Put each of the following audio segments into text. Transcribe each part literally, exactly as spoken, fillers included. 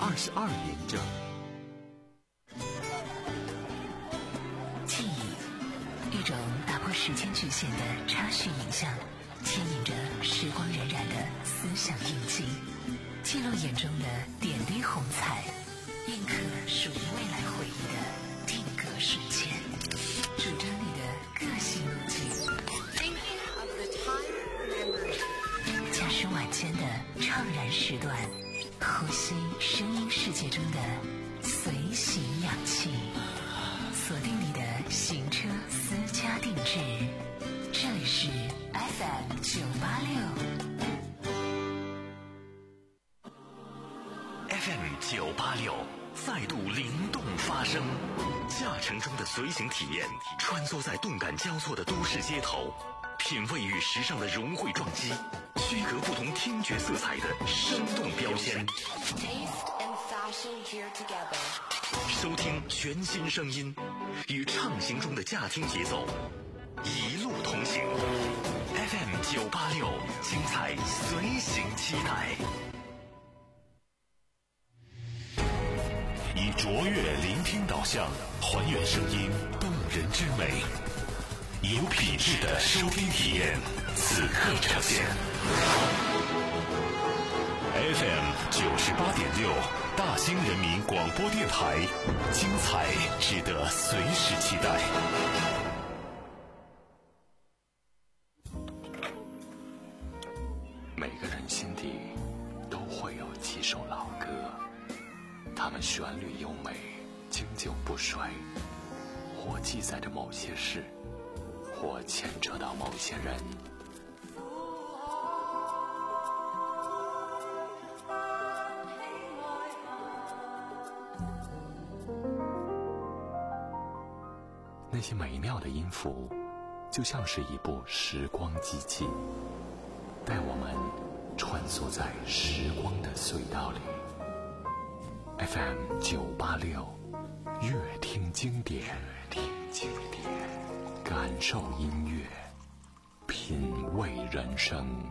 二十二连着。 记忆，一种打破时间局限的插叙影像，牵引着时光荏苒的思想印记，记录眼中的点滴红彩，印刻属于未来回忆的定格瞬间，主张你的个性路径。驾驶晚间的怅然时段，呼吸声音世界中的随行氧气，锁定你的行车私家定制。这里是 F M 九八六 F M 九八六再度灵动发声，驾乘中的随行体验，穿梭在动感交错的都市街头，品味与时尚的融汇撞击，区隔不同听觉色彩的生动标签。收听全新声音，与畅行中的驾听节奏一路同行。F M 九八六，精彩随行期待。以卓越聆听导向，还原声音动人之美，有品质的收听体验，此刻呈现。F M 九十八点六，大兴人民广播电台，精彩值得随时期待。每个人心底都会有几首老歌，它们旋律优美，经久不衰，或记载着某些事，或牵扯到某些人。那些美妙的音符，就像是一部时光机器，带我们穿梭在时光的隧道里。F M 九八六，乐听经典，乐听经典，感受音乐，品味人生。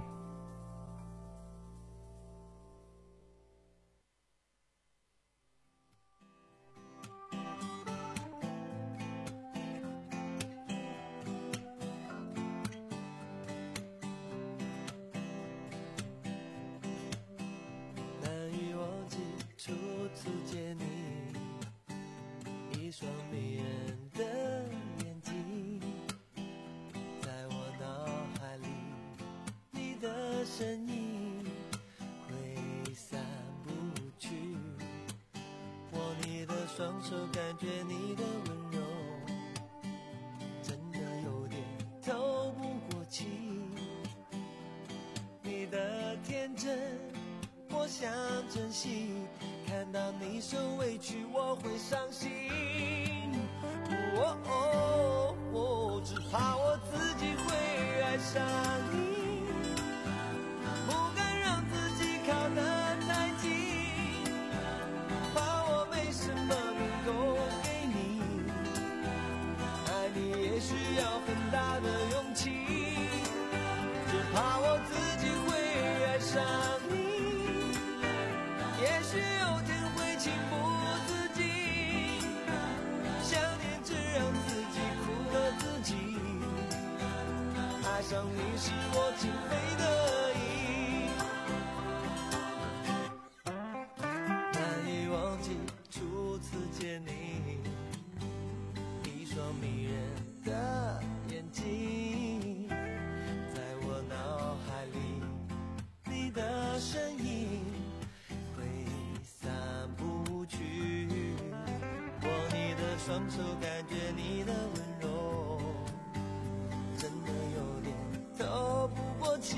双手感觉你的温柔，真的有点透不过气。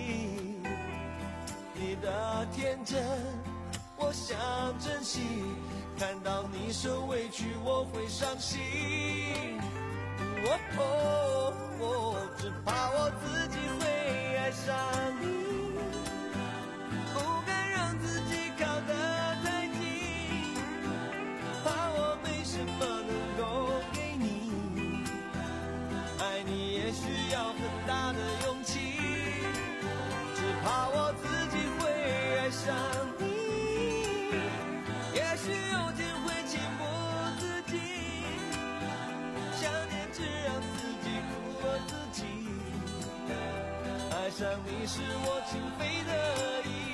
你的天真我想珍惜，看到你受委屈我会伤心。哦哦哦，只怕我自己会爱上你，不敢让自己靠得太近，怕我没什么能够给你，爱你也需要很大的勇气，只怕我自己会爱上你， 上你是我情非得已。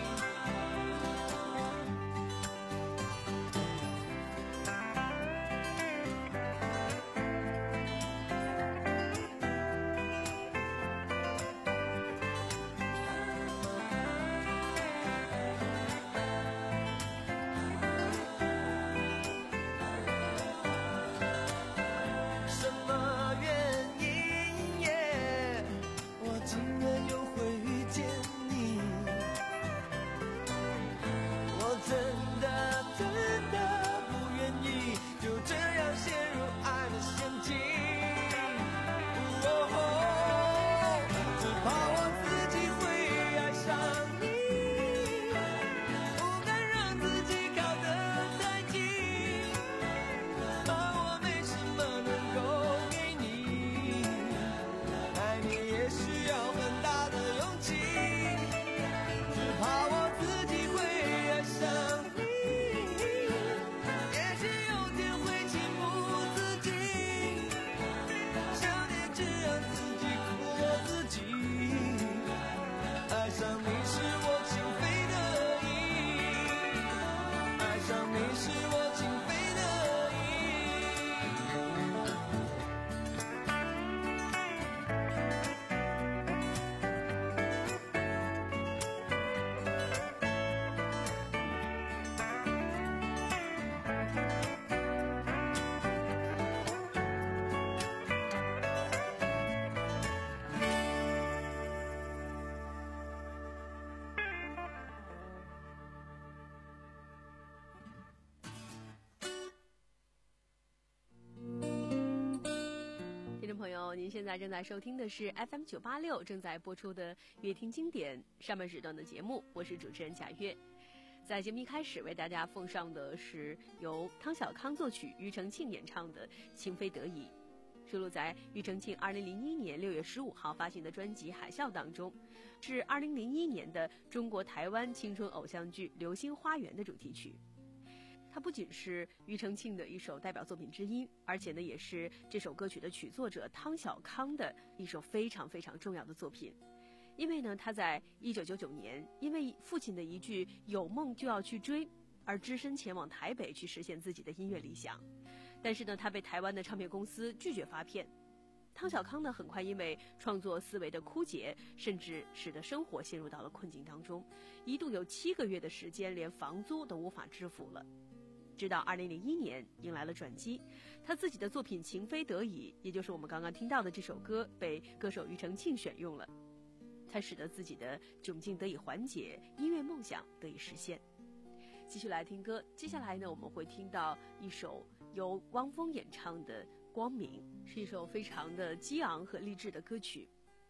朋友，您现在正在收听的是 F M 九八六正在播出的乐听经典上半时段的节目，我是主持人贾月。在节目一开始为大家奉上的是由汤小康作曲、庾澄庆演唱的《情非得已》，收录在庾澄庆二零零一年六月十五号发行的专辑《海啸》当中，是二零零一年的中国台湾青春偶像剧《流星花园》的主题曲。它不仅是庾澄庆的一首代表作品之一，而且呢，也是这首歌曲的曲作者汤小康的一首非常非常重要的作品。因为呢，他在一九九九年因为父亲的一句“有梦就要去追”而只身前往台北去实现自己的音乐理想，但是呢，他被台湾的唱片公司拒绝发片。汤小康呢，很快因为创作思维的枯竭，甚至使得生活陷入到了困境当中，一度有七个月的时间连房租都无法支付了。直到二零零一年迎来了转机，他自己的作品《情非得已》，也就是我们刚刚听到的这首歌，被歌手庾澄庆选用了，才使得自己的窘境得以缓解，音乐梦想得以实现。继续来听歌，接下来呢，我们会听到一首由汪峰演唱的《光明》，是一首非常的激昂和励志的歌曲。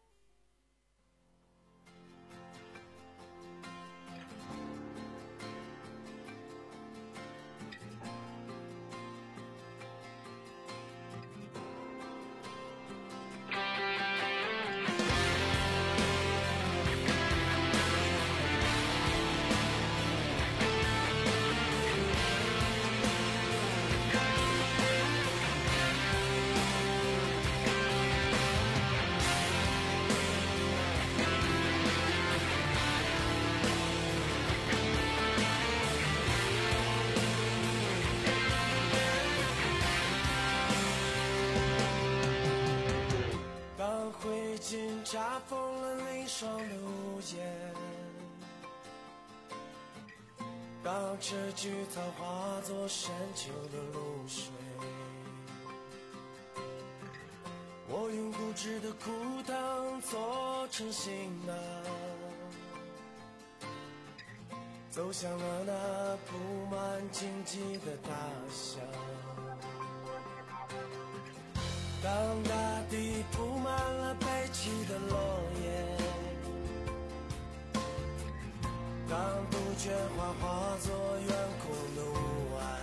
扎封了离霜的屋檐，当这菊草化作深秋的露水，我用固执的枯藤做成行囊，走向了那铺满荆棘的大象。当大地铺满了悲泣的落叶，当杜鹃花化作远空的雾霭，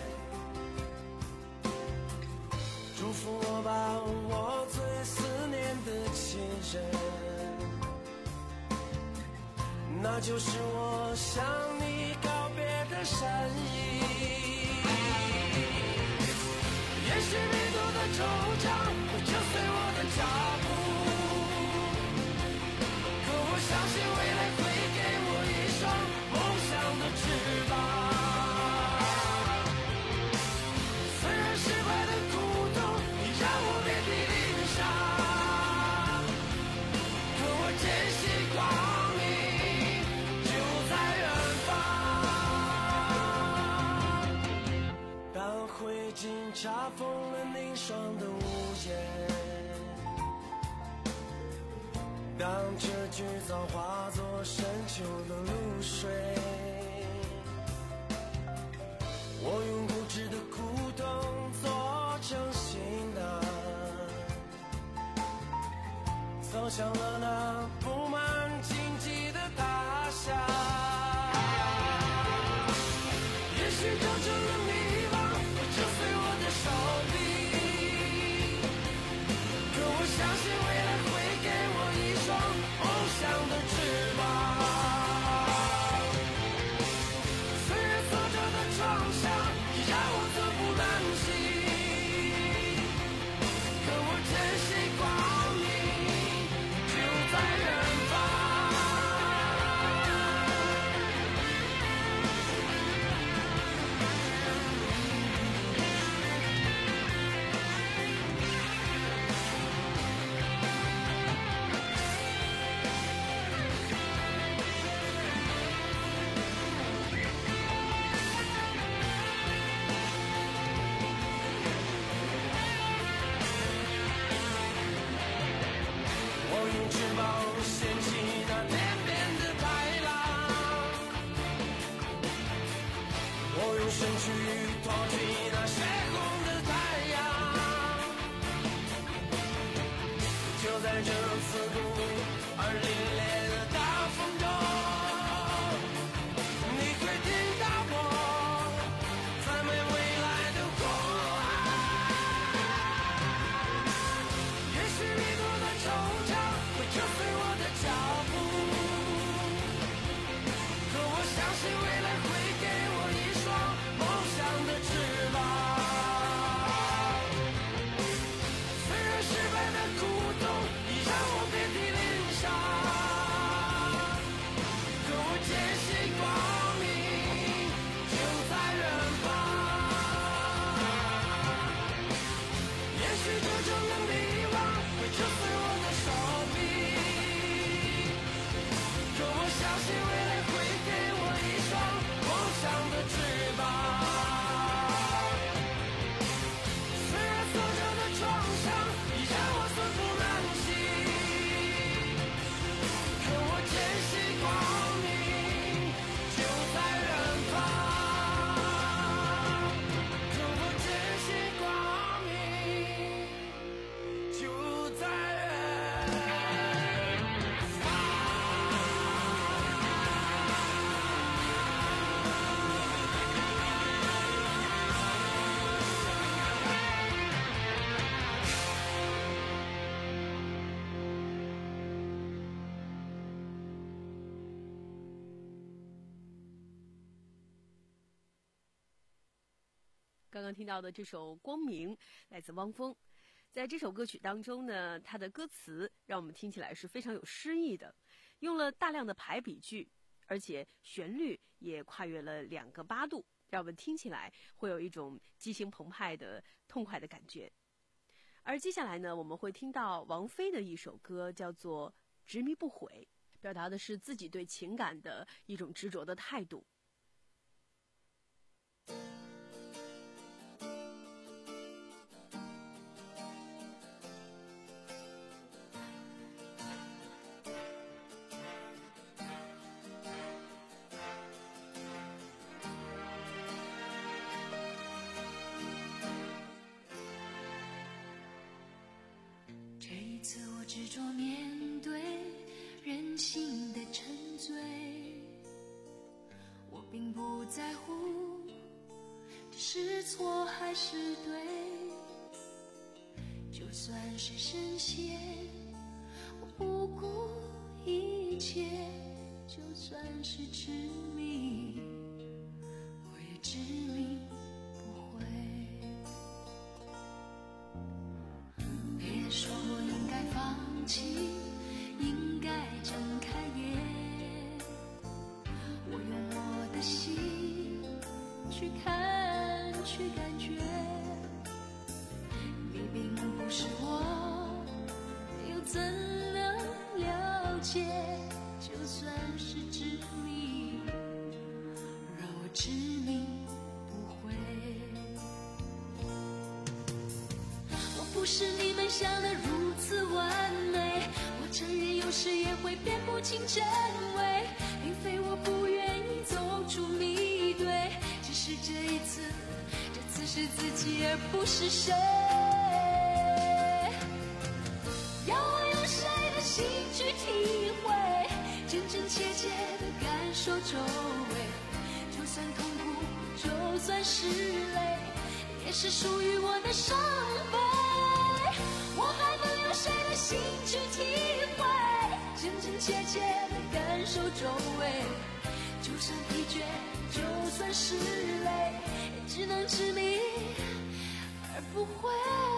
祝福我吧，我最思念的亲人，那就是我向你告别的善意。也许迷途的惆怅会折碎我的脚步， 查封了凝霜的屋檐，当这菊草化作深秋的露水，我用固执的苦痛做成行囊，走向了那布满荆棘的他乡。也许就成了迷惘，会折碎我的手臂，可我相信未来会给我一双梦想的翅膀。虽然挫折的创伤已让我寸步难行，可我珍惜光明就在远方。身躯托起那血红的太阳，就在这刺骨而凛冽的大风中，你会听到我赞美未来的呼喊。也许迷途的惆怅会折碎我的脚步，可我相信未来会给我一双梦想的翅膀。虽然失败的苦痛已让我遍体鳞伤，可我坚信光明就在远方。也许这种的迷惘会折碎我的手臂，可我相信未来会给我一双梦想的翅膀。虽然挫折的创伤已让我寸步难行，可我坚信光明就在远方。可我坚信光明就在远方。 刚刚听到的这首《光明》来自汪峰。在这首歌曲当中呢，它的歌词让我们听起来是非常有诗意的，用了大量的排比句，而且旋律也跨越了两个八度，让我们听起来会有一种激情澎湃的痛快的感觉。而接下来呢，我们会听到王菲的一首歌，叫做《执迷不悔》，表达的是自己对情感的一种执着的态度。 这一次我执着面对人性的沉醉，我并不在乎这是错还是对，就算是深陷我不顾一切，就算是痴迷我也执迷不悔。别说应该放弃，应该睁开眼，我用我的心去看去感觉，你并不是我，又怎能了解，就算是执迷，让我执迷不悔。 不是你们想的如此完美，我承认有时也会辨不清真伪，并非我不愿意走出迷堆，只是这一次，这次是自己而不是谁。要我用谁的心去体会，真真切切的感受周围，就算痛苦，就算是泪，也是属于我的伤悲。我还能用谁的心去体会，真真切切的感受周围，就算疲倦，就算是累，也只能执迷而不悔。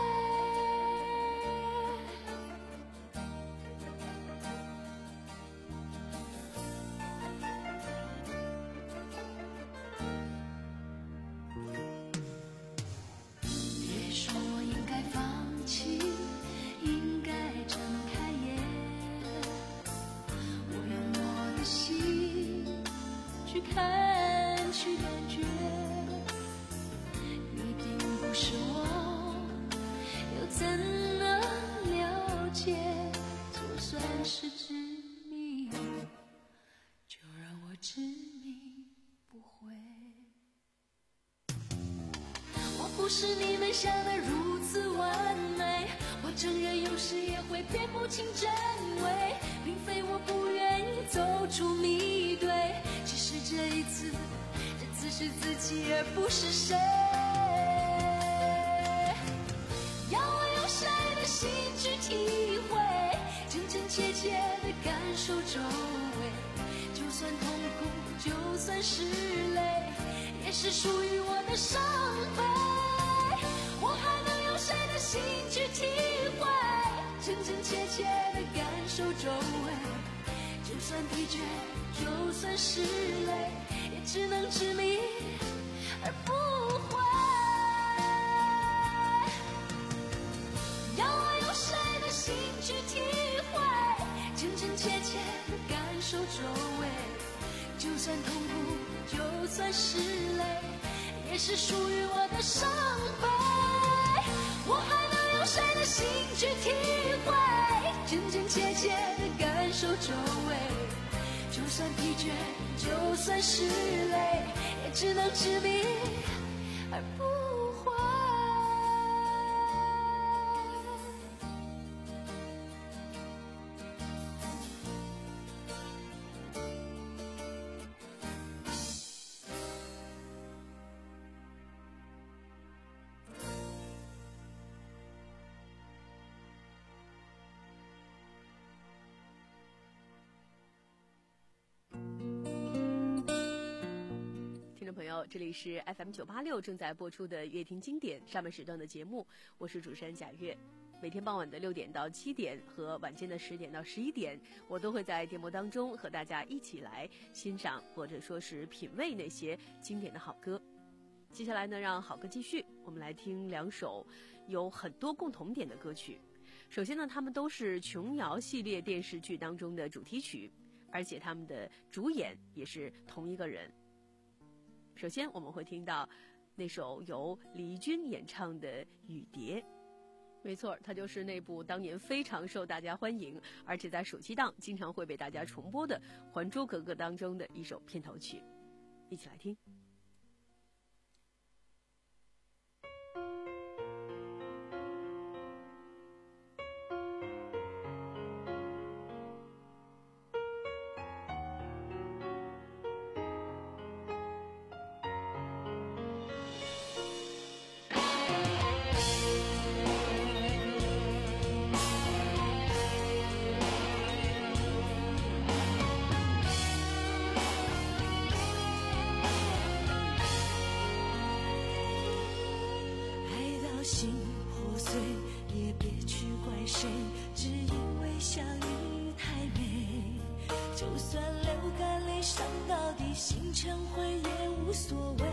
看去感觉你并不是我，又怎能了解？就算是执迷，就让我执迷不悔。我不是你们想的如此完美，我承认有时也会辨不清真伪，并非我不愿意走出迷堆，只是这一次，这次是自己而不是谁。要我用谁的心去体会，真真切切的感受周围，就算痛苦，就算是泪，也是属于我的伤悲。我还能用谁的心去体会，真真切切的感受周围，就算疲倦，就算是累，也只能执迷而不悔。要我用谁的心去体会，真真切切的感受周围，就算痛苦，就算是累，也是属于我的伤悲。我还能用谁的心去体会，真真切切的感受周围，就算疲倦，就算是累，也只能执迷而不悔。 朋友，这里是 F M 九八六正在播出的乐听经典上半时段的节目，我是主持人贾月。每天傍晚的六点到七点和晚间的十点到十一点，我都会在节目当中和大家一起来欣赏或者说是品味那些经典的好歌。接下来呢，让好歌继续，我们来听两首有很多共同点的歌曲。首先呢，他们都是琼瑶系列电视剧当中的主题曲，而且他们的主演也是同一个人。首先我们会听到那首由李翊君演唱的《雨蝶》，没错，它就是那部当年非常受大家欢迎，而且在暑期档经常会被大家重播的《还珠格格》当中的一首片头曲，一起来听。 心破碎也别去怪谁，只因为相遇太美。就算流干泪伤到底，心成灰也无所谓。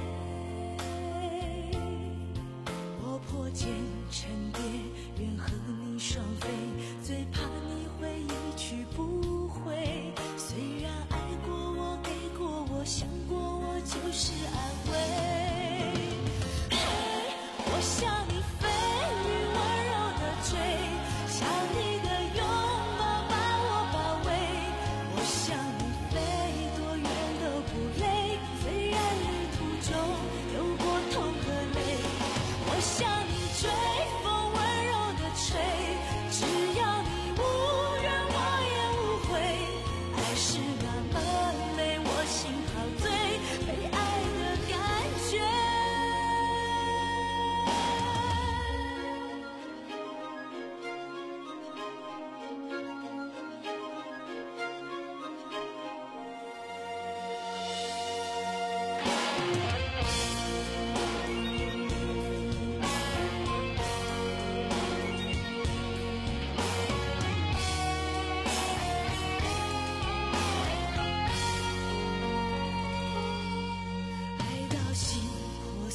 我破茧成蝶，愿和你双飞，最怕你会一去不回。虽然爱过我，给过我，想过我，就是安慰。我想你飞于温柔的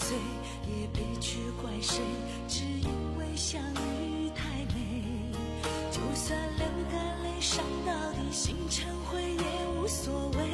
醉，也别去怪谁，只因为相遇太美。就算流干泪伤到底，心成灰也无所谓。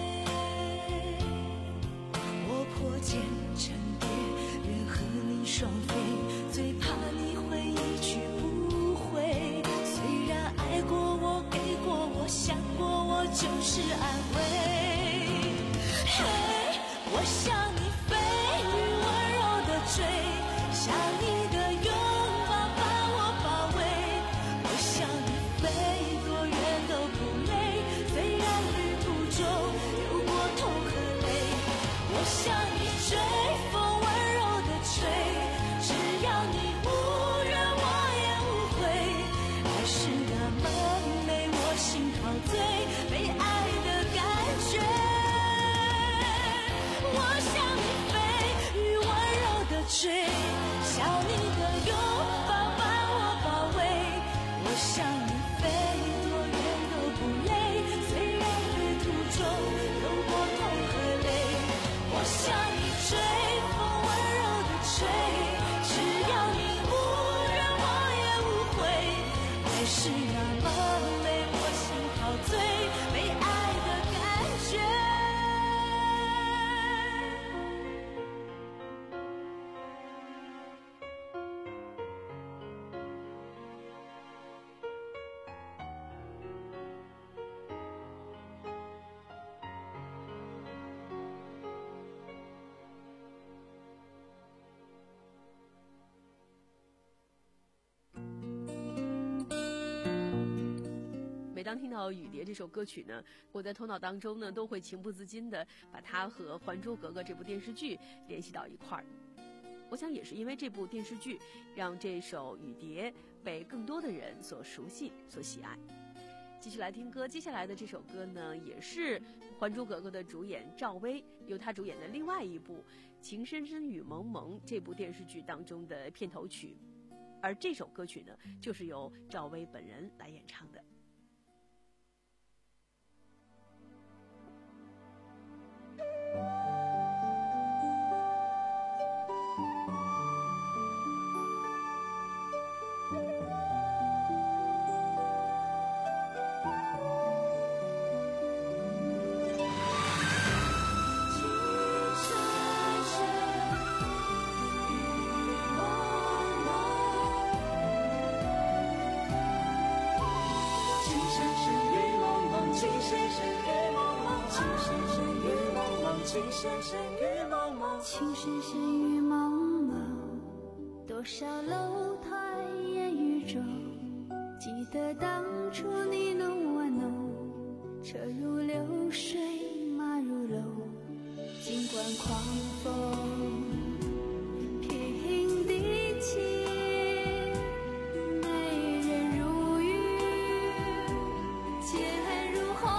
我破茧成蝶，愿和你双飞，最怕你会一去不回。虽然爱过我，给过我，想过我，就是安慰。嘿，我向你飞，雨温柔的追，像你的拥抱把我包围。我向你飞，多远都不累，虽然旅途中有过痛和泪。我向你追，风温柔的吹，只要你无怨我也无悔。爱是那么美，我心陶醉，被爱的感觉。我向你飞，雨温柔的吹，像你的拥抱把我包围。我向你飞，多远都不累，虽然旅途中有过痛和泪。我向你追，风温柔的吹，只要你无怨我也无悔。爱是那么美，我心陶醉，被爱的感觉。 每当听到《雨蝶》这首歌曲呢，我在头脑当中呢都会情不自禁地把它和《还珠格格》这部电视剧联系到一块儿。我想也是因为这部电视剧，让这首《雨蝶》被更多的人所熟悉、所喜爱。继续来听歌，接下来的这首歌呢，也是《还珠格格》的主演赵薇由她主演的另外一部《情深深雨蒙蒙》这部电视剧当中的片头曲，而这首歌曲呢，就是由赵薇本人来演唱的。 情深深雨蒙蒙，情深深雨蒙蒙，多少楼台烟雨中，记得当初你侬我侬，车如流水马如龙，尽管狂风平地起，美人如玉剑如虹。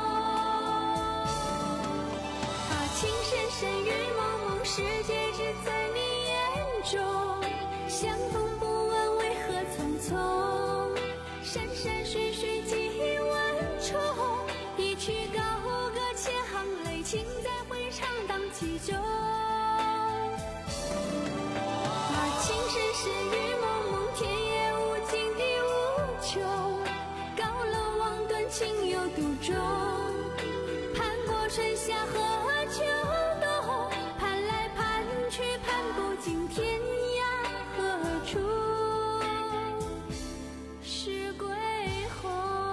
情深深雨蒙蒙，世界只在你眼中，相逢不问为何匆匆，山山水水几万重，一曲高歌千行泪，情在回肠荡气中。啊，情深深雨蒙蒙，天也无尽地无穷，高楼望断情有独钟，攀过春夏和秋冬，盼来盼去盼不尽天涯何处是归鸿。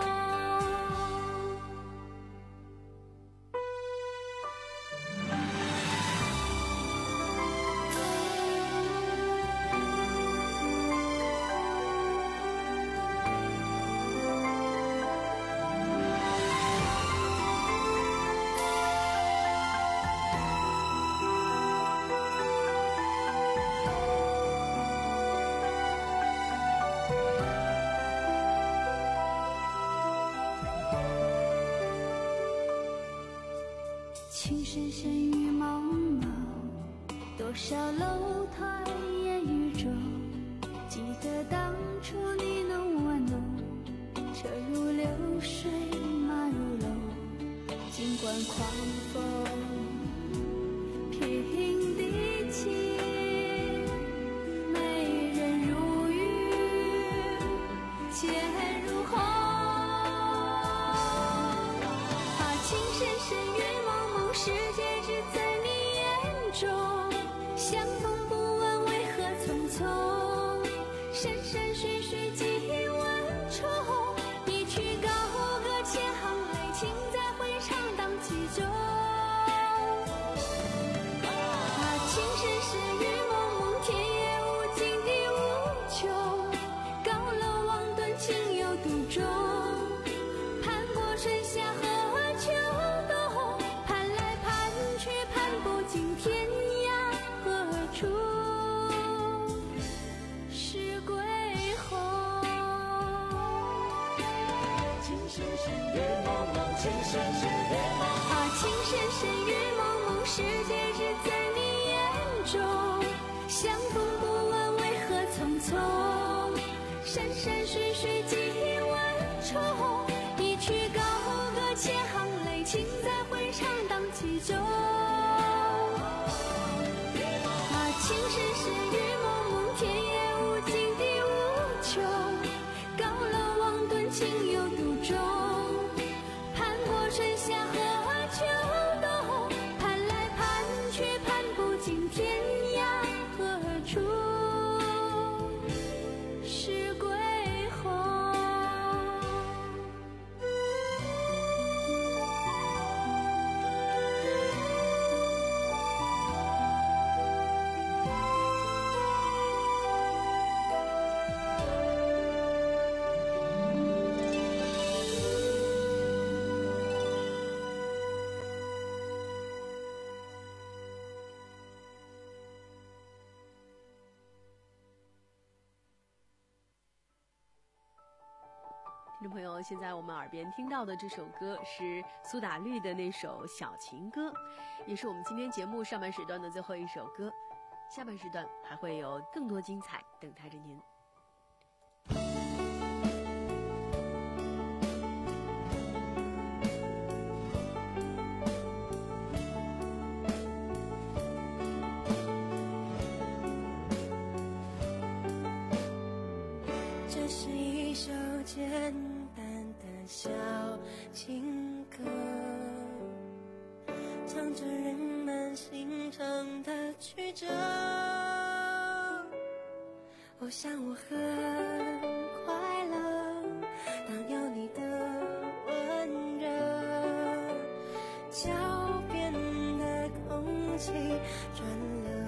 情深深雨蒙蒙，多少楼台烟雨中，记得当初你侬我侬，车如流水马如龙，尽管狂风平地起， 山山水水几万重，一曲高歌千行泪，情在回肠荡气中。啊，情深深雨蒙蒙，天也无尽地无穷，高楼望断情有独钟，攀过春夏和秋冬，攀来攀去攀不尽天涯何处是归鸿。 情深深雨蒙蒙，情深深雨蒙蒙， 啊，情深深雨蒙蒙，世界只在你眼中，相逢不问为何匆匆，山山水水几万重，一曲高歌千行泪，情在回肠荡气中。啊，情深深雨蒙蒙，天也无尽地无穷，高楼望断情有独钟，攀过春夏和秋冬，攀来攀去攀不尽天涯何处是归鸿。 听众朋友，现在我们耳边听到的这首歌是苏打绿的那首《小情歌》，也是我们今天节目上半时段的最后一首歌。下半时段还会有更多精彩等待着您。 这是一首简单的小情歌，唱着人们心肠的曲折。我想我很快乐，当有你的温热，脚边的空气转了。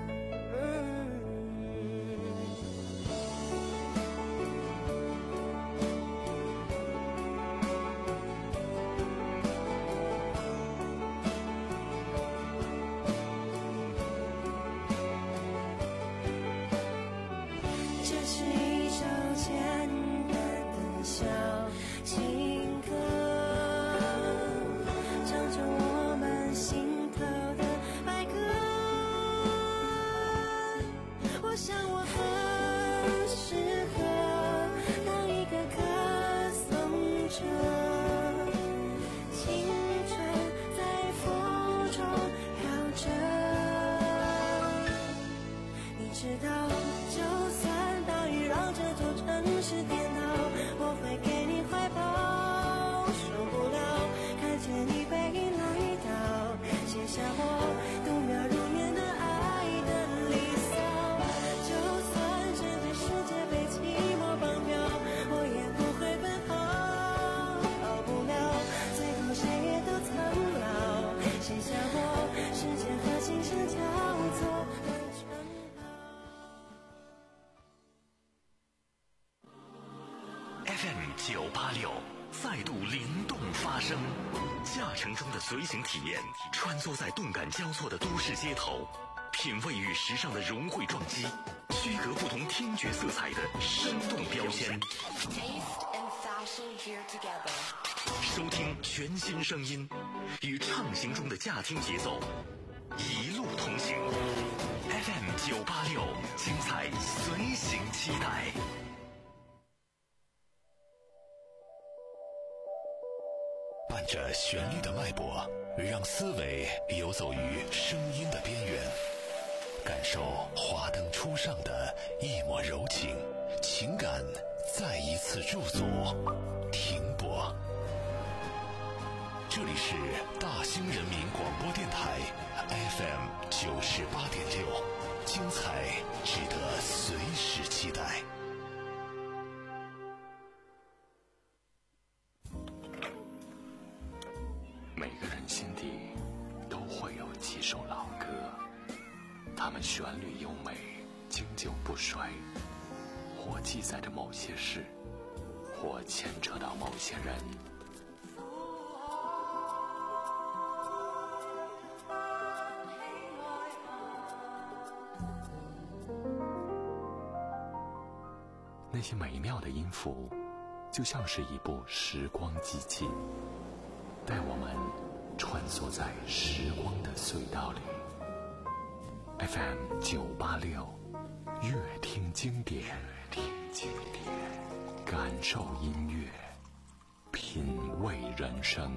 F M 九八六再度灵动发声，驾乘中的随行体验，穿梭在动感交错的都市街头，品味与时尚的融汇撞击，区隔不同听觉色彩的生动标签。收听全新声音，与畅行中的驾听节奏，一路同行。F M 九八六，精彩随行期待。伴着旋律的脉搏，让思维游走于声音的边缘，感受华灯初上的一抹柔情，情感再一次驻足停泊。这里是大兴人民广播电台 F M 九十八点六，精彩值得随时期待。 它们旋律优美，经久不衰，或记载着某些事，或牵扯到某些人。那些美妙的音符，就像是一部时光机器，带我们穿梭在时光的隧道里。F M 九八六，乐听经典，乐听经典，感受音乐，品味人生。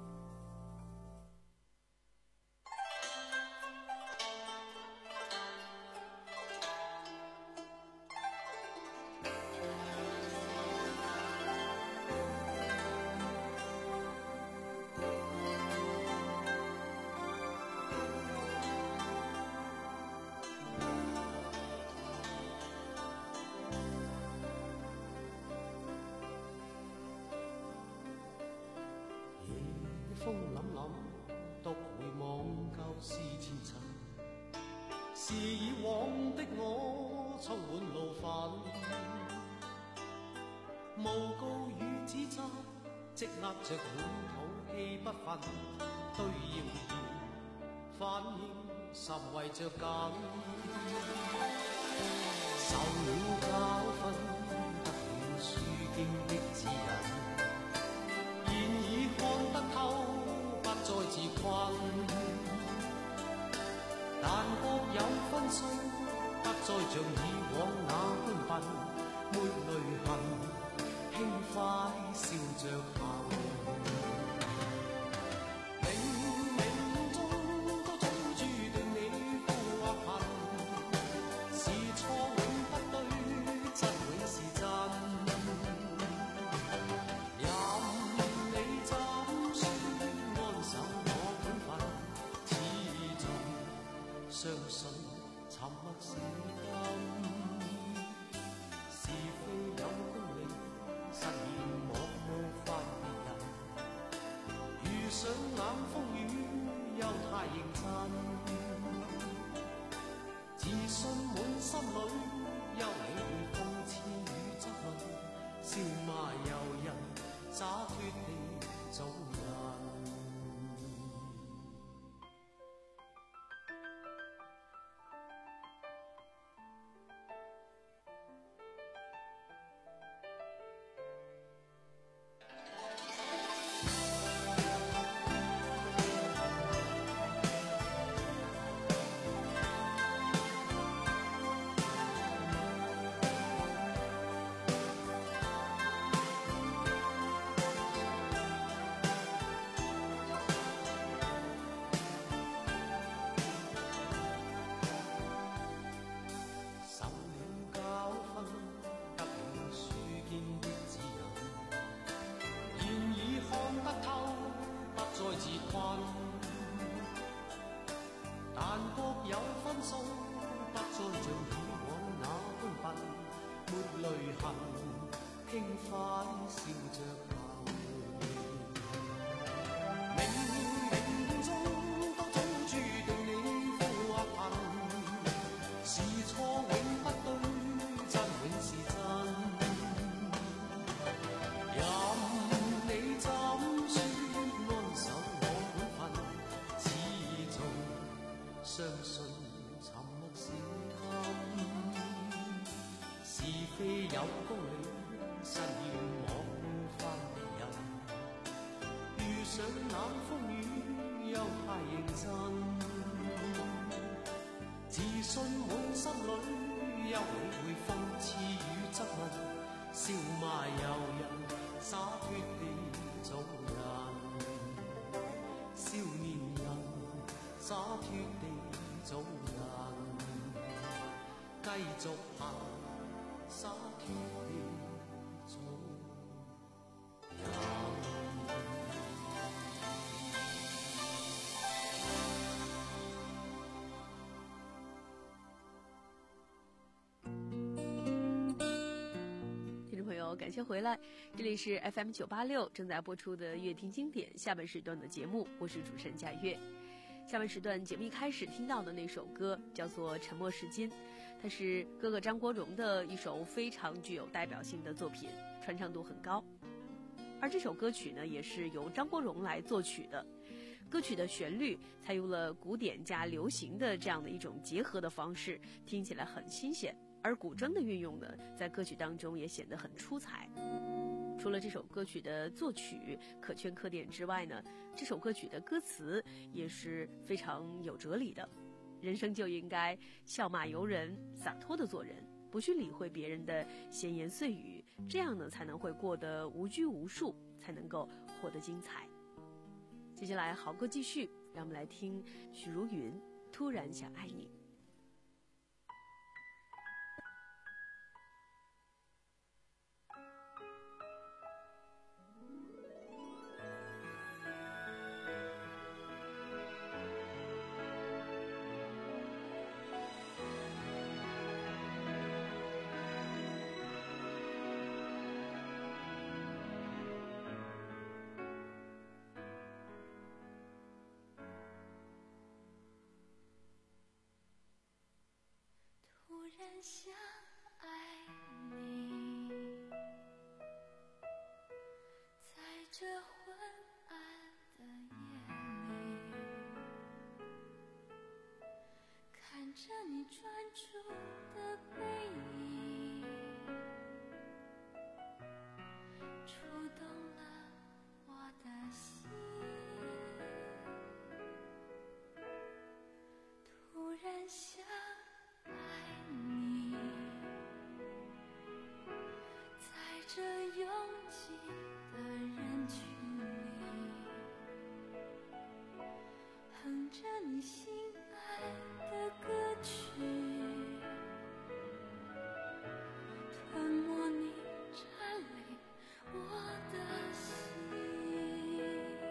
風凜凜，獨回望舊事前塵，是以往的我充滿怒憤，誣告與指責，積壓着滿肚氣不憤，對謠言反應甚為着緊，受了教訓，得了書經的指引。現已看得透，不再自困。但各有分數，不再像以往那般笨，抹淚痕，輕快笑着行。冥冥中都早注定你富或貧，是錯永不對，真永是真。相信沉默是金，是非有公理，實現我無法別人。遇上冷風雨，又太認真，自信滿心裏，休理會諷刺與質問，笑罵由人，灑脱地做人。但各有分數，不再像以往那般笨，抹淚痕，輕快笑着行。冥冥中都早注定你富或貧，是錯永不對，真永是真。任你怎說安守我本分，始終相信沉默是金，是非有公理，實現我無法別人。遇上冷風雨，又太認真，自信滿心裏，休理會諷刺與質問，笑罵由人，灑脱地做人。少年人，灑脱地做人，繼續行，灑脱地做人。 听众朋友，感谢回来，这里是 F M 九八六正在播出的乐听经典下半时段的节目，我是主持人佳悦。 下半时段节目一开始听到的那首歌叫做《沉默是金》，它是哥哥张国荣的一首非常具有代表性的作品，传唱度很高。而这首歌曲呢，也是由张国荣来作曲的。歌曲的旋律采用了古典加流行的这样的一种结合的方式，听起来很新鲜。而古筝的运用呢，在歌曲当中也显得很出彩。除了这首歌曲的作曲可圈可点之外呢，这首歌曲的歌词也是非常有哲理的。人生就应该笑骂由人，洒脱的做人，不去理会别人的闲言碎语，这样呢才能会过得无拘无束，才能够活得精彩。接下来好歌继续，让我们来听许茹芸《突然想爱你》。 突然想爱你，在这昏暗的夜里，看着你专注的背影，触动了我的心。突然想爱你，在这拥挤的人群里，哼着你心爱的歌曲，吞没你占领我的心，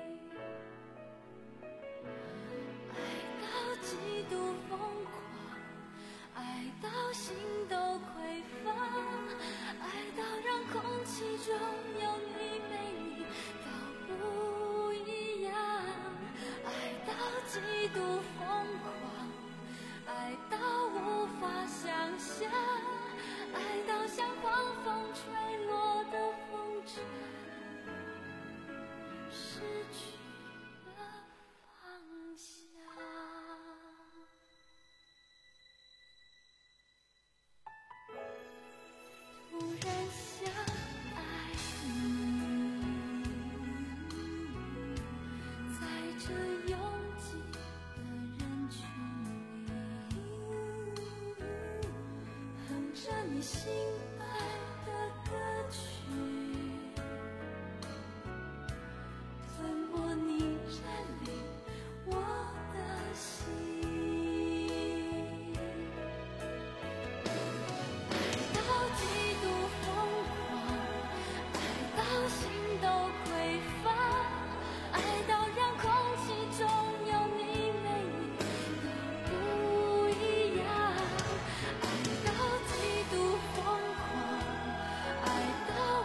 爱到极度疯狂，爱到心都匮乏，爱到让空气中有你没你都不一样，爱到极度疯狂，爱到无法想象，爱到像狂风吹落的风筝，失去了方向。突然想爱你，在这拥挤的人群里，哼着你心爱的歌曲，吞没你占领我的心，爱到极度疯狂，爱到心都匮乏，爱到让空气中有你没你都不一样，爱到极度疯狂，爱到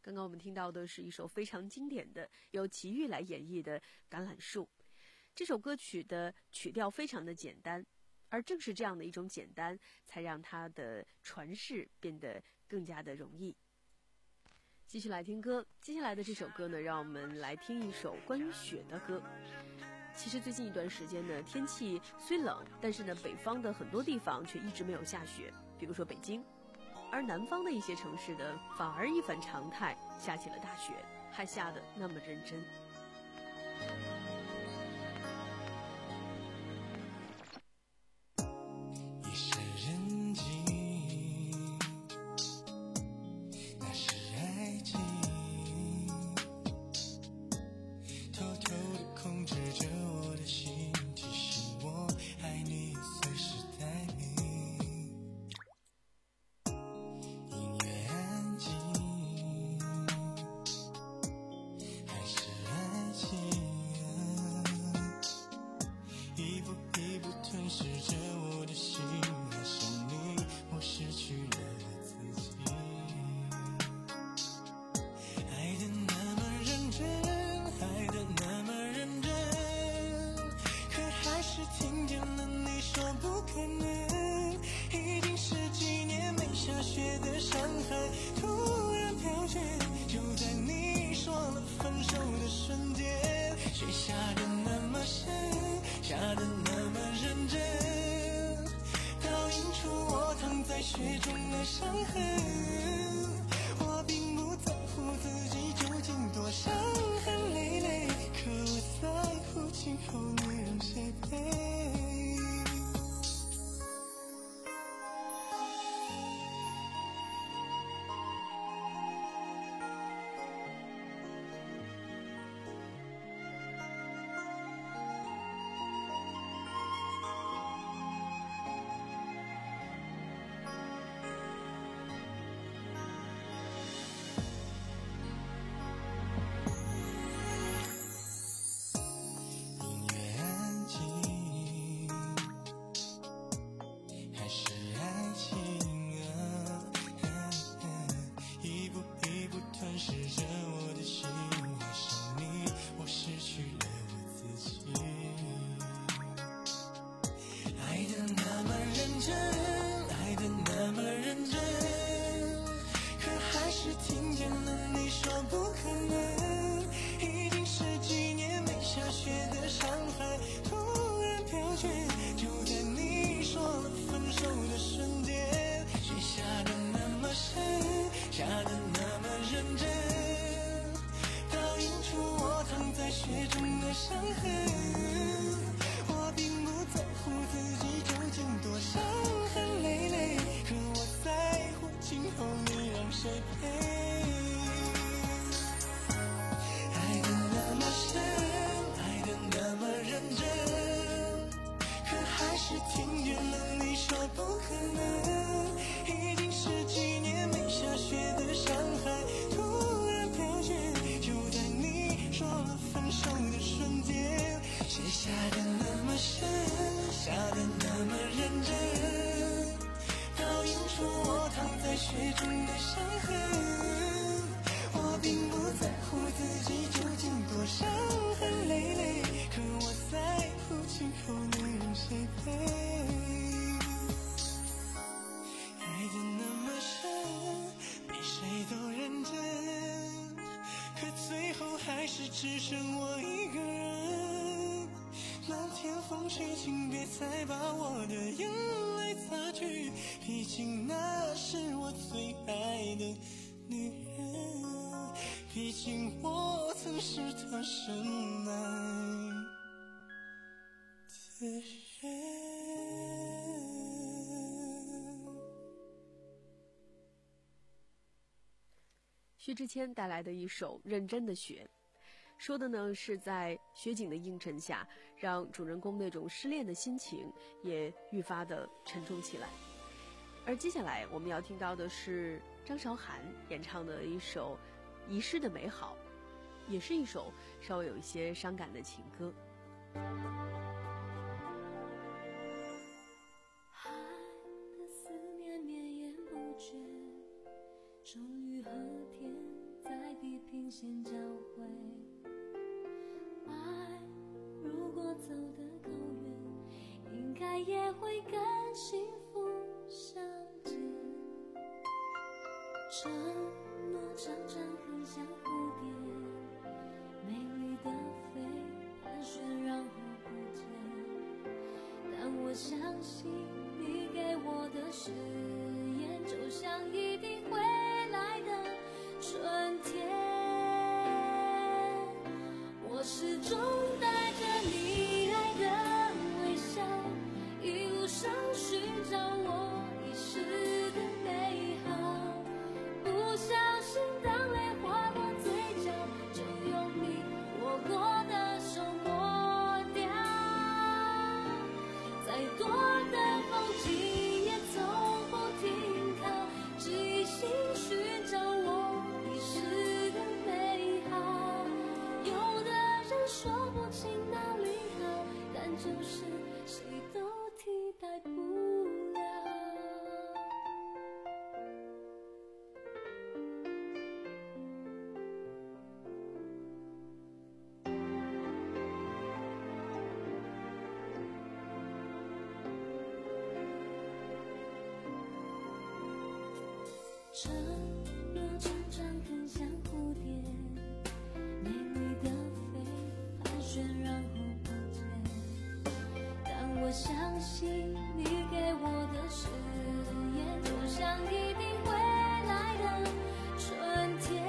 刚刚我们听到的是一首非常经典的由齐豫来演绎的《橄榄树》。这首歌曲的曲调非常的简单，而正是这样的一种简单，才让它的传世变得更加的容易。继续来听歌，接下来的这首歌呢，让我们来听一首关于雪的歌。其实最近一段时间呢，天气虽冷，但是呢，北方的很多地方却一直没有下雪，比如说北京。而南方的一些城市呢，反而一反常态，下起了大雪，还下得那么认真。 一世人静，那是爱情，偷偷地控制着我的心，提醒我爱你随时待命。音乐安静，还是爱情啊，一步一步吞噬着我的心，爱上你，我失去了自己。爱得那么认真，爱得那么认真，可还是听见了你说不可能。已经十几年没下雪的上海，突然飘雪，就在你说了分手的瞬间。雪下得那么深，下得那么认真，倒映出我躺在雪中的伤痕。我并不在乎自己究竟多伤痕累累，可我在乎今后你让谁陪。音乐安静，还是爱情啊，一步一步吞噬着我的心，爱上你，我失去了自己。爱得那么认真，爱得那么认真，可还是听见了你说不可能。已经十几年没下雪的上海，突然飘雪，就在你说了分手的瞬间。雪下得那么深，下得那么认真，倒映出我躺在雪中的伤痕。我并不在乎自己究竟多伤痕累累，可我在乎今后你让谁陪。爱得那么深，爱得那么认真，可还是听见了你说不可能。已经十几年没下雪的上海，突然飘雪，就在你说了分手的瞬间。雪下得那么深，下得那么认真，倒映出我躺在雪中的伤痕。我并不在乎自己究竟多伤痕累累，可我在乎今后你让谁陪。爱得那么深，比谁都认真，可最后还是只剩我一个人。漫天风雪，请别再把我的眼泪擦去，毕竟那是我最爱的女人，毕竟我曾是她深爱的人。 薛之谦带来的一首《认真的雪》，说的呢是在雪景的映衬下，让主人公那种失恋的心情也愈发的沉重起来。而接下来我们要听到的是张韶涵演唱的一首《遗失的美好》，也是一首稍微有一些伤感的情歌。 海的思念绵延不绝，终于和天在平线交汇。爱如果走得够远，应该也会跟幸福相见。承诺常常很像蝴蝶，美丽的飞，盘旋然后不见。但我相信你给我的誓言，就像一定会来的春天。我始终带着你爱的微笑，一路上寻找我遗失的美好。不小心当泪划过嘴角，就用你握过的手抹掉。再多的风景也从不停靠，只一心寻找我遗失的美好。有的人说不清哪里好，但就是谁都替代不了。承诺常常很像蝴蝶，美丽的飞，盘旋然后不见。但我相信你给我的誓言，就像一定会来的春天。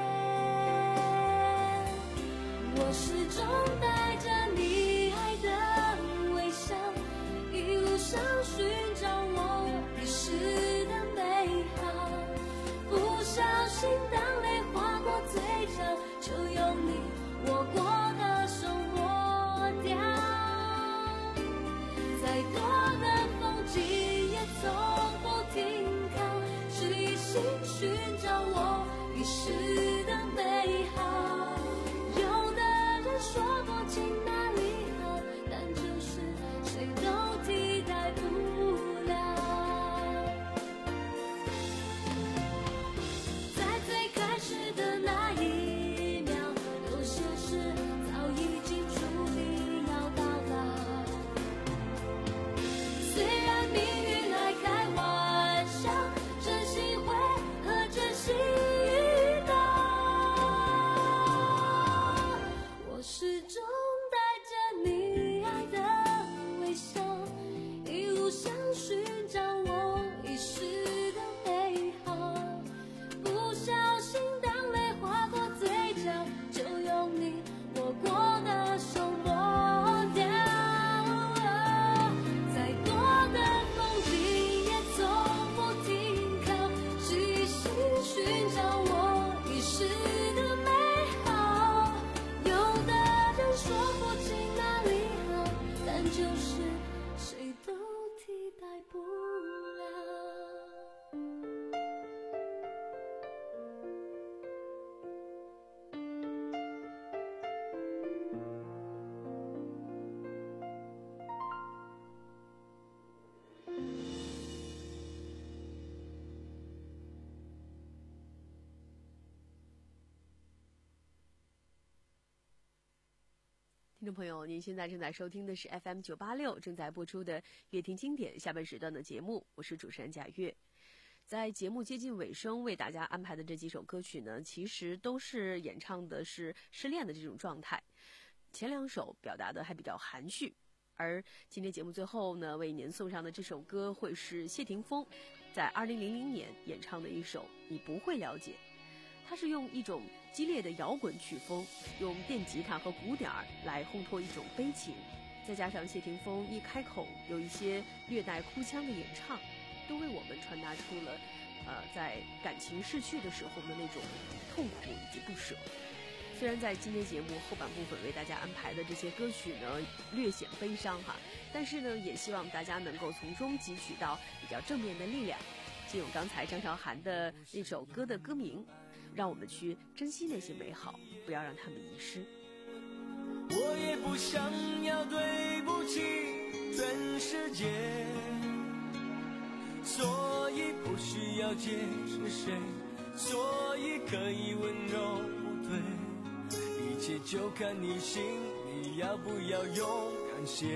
我始终带着你爱的微笑，一路上寻找我遗失的美好。不小心当泪划过嘴角，就用你握过的手抹掉。再多的风景也从不停靠，只一心寻找我遗失的美好。有的人说不清哪里好，但就是谁都替代不了。开始的那一秒，有些事早已经注定要到老。虽然命运爱开玩笑，真心会和真心遇到。我始终带着你爱的微笑，一路上寻找我遗失的美好。不小心当泪划过嘴角，就用你握过的手抹掉。再多的风景也从不停靠，只一心寻找我遗失的美好。有的人说不清哪里好，但就是谁都替代不了。 听众朋友，您现在正在收听的是 F M 九八六正在播出的乐听经典下半时段的节目，我是主持人贾月。在节目接近尾声，为大家安排的这几首歌曲呢，其实都是演唱的是失恋的这种状态。前两首表达的还比较含蓄，而今天节目最后呢，为您送上的这首歌会是谢霆锋在二零零零年演唱的一首《你不会了解》。它是用一种激烈的摇滚曲风，用电吉他和鼓点来烘托一种悲情，再加上谢霆锋一开口有一些略带哭腔的演唱，都为我们传达出了呃在感情逝去的时候的那种痛苦以及不舍。虽然在今天节目后半部分为大家安排的这些歌曲呢略显悲伤哈，但是呢也希望大家能够从中汲取到比较正面的力量。借用刚才张韶涵的那首歌的歌名，让我们去珍惜那些美好，不要让它们遗失。 我也不想要对不起全世界，所以不需要解释谁，所以可以温柔不退。 就看你心里要不要勇敢些。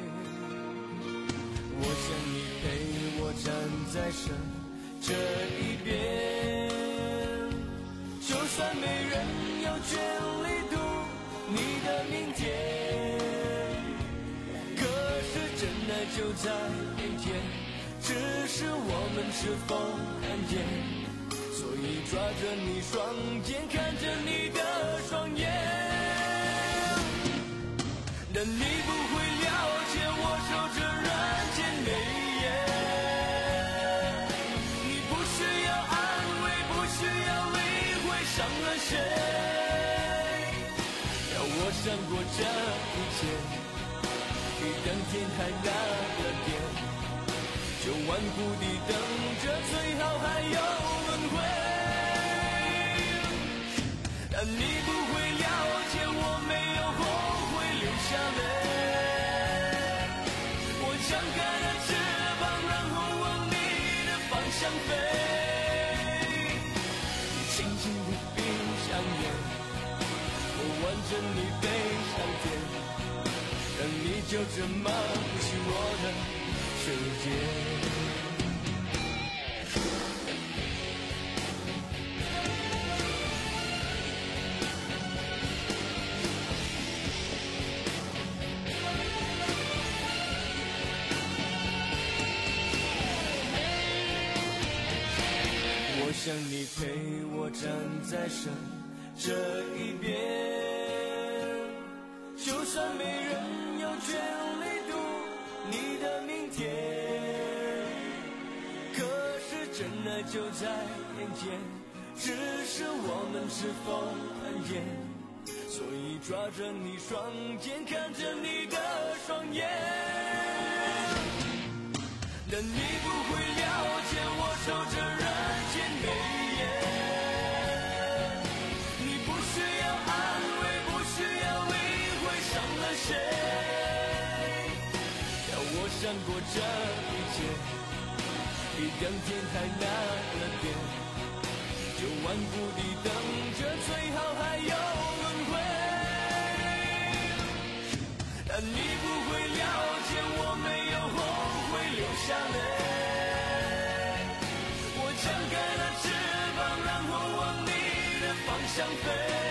我想你陪我站在神这一边，就算没人有权利读你的明天，可是真爱就在眼前，只是我们是否看见，所以抓着你双肩，看着你的双眼。但你不会了解我守着人间美颜，你不需要安慰，不需要理会伤了谁，要我闪过这一切，一等天还亮了点，就顽固地等着，最好还有轮回。但你不会了解我没有后悔流下泪，我张开了翅膀，然后往你的方向飞。你轻轻地闭上眼，我挽着你飞上天，让你就这么不起我的世界。我想你陪我站在神这一边，就算没人有权利读你的明天，可是真爱就在眼前，只是我们是否看见，所以抓着你双肩，看着你的双眼。但你不会了解我守着人间美颜，你不需要安慰，不需要理会伤了谁，要我闪过这一切，一等天还亮了点，就顽固地等着，最好还有轮回。但你不会了解我没有后悔流下泪，我张开了翅膀，然后往你的方向飞。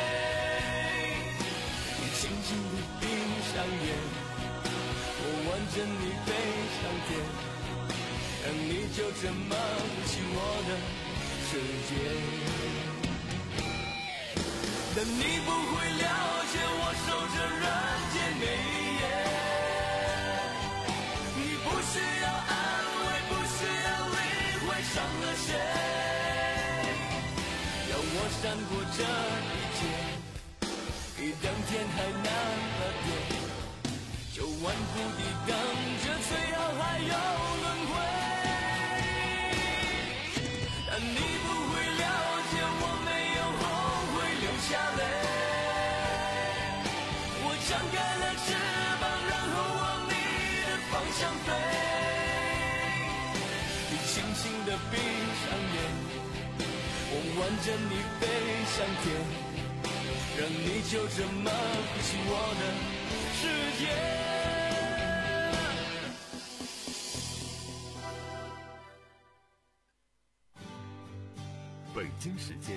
你轻轻地闭上眼，我挽着你飞上天，让你就这么不起我的世界。但你不会了解我守着人间美颜，你不需要安慰，不需要理会伤了谁，要我闪过这一切，一等天还亮了点，就顽固地等着，最好还有轮回。但你不会了解我没有后悔流下泪，我张开了翅膀，然后往你的方向飞。你轻轻地闭上眼，我挽着你飞上天，让你就这么不起我的世界。